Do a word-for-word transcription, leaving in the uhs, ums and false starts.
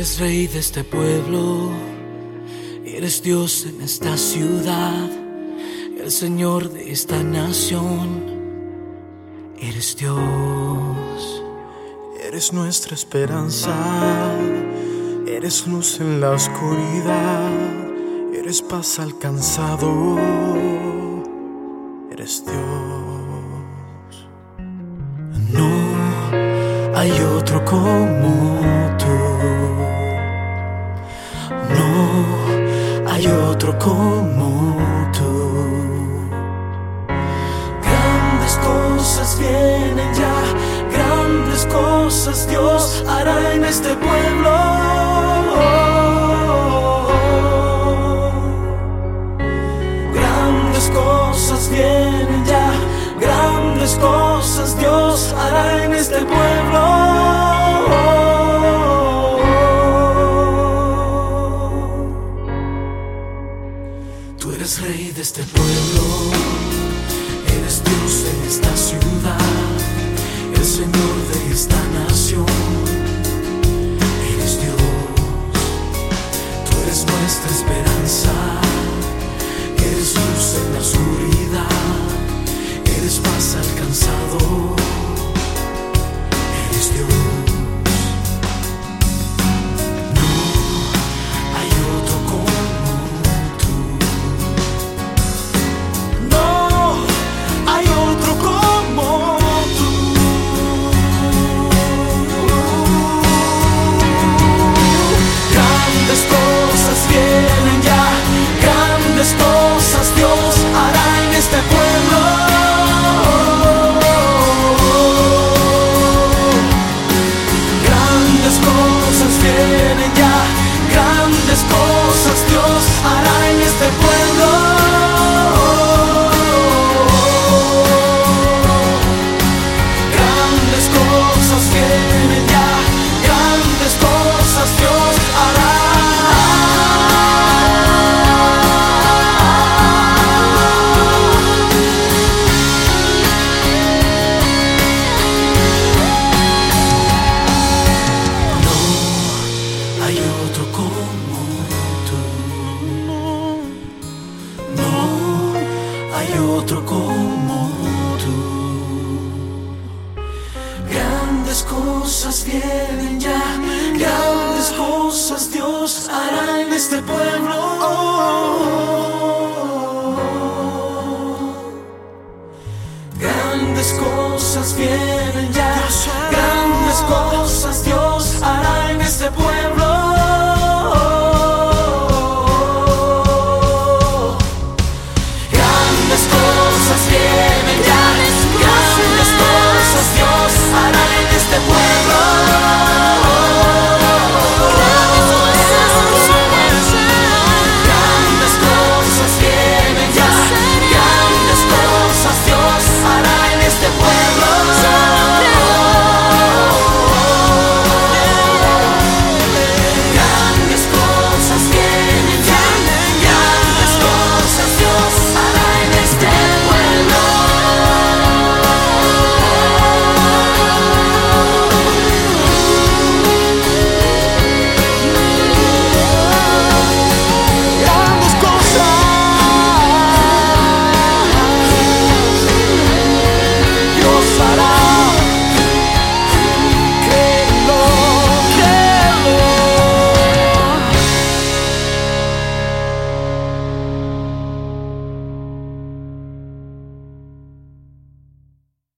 eres rey de este pueblo, eres Dios en esta ciudad, el Señor de esta nación, eres Dios. Eres nuestra esperanza, eres luz en la oscuridad, eres paz al cansado, eres Dios. No hay otro como tú, no hay otro como tú. Grandes cosas vienen ya, grandes cosas Dios hará en este pueblo. Grandes cosas vienen ya, grandes cosas Dios hará en este pueblo. Tú eres rey de este pueblo, eres Dios en esta ciudad, el Señor de esta nación, eres Dios. Tú eres nuestra esperanza, eres luz en la oscuridad, eres paz al cansado, eres Dios. Hay otro como tú. Grandes cosas vienen ya, grandes cosas Dios hará en este pueblo.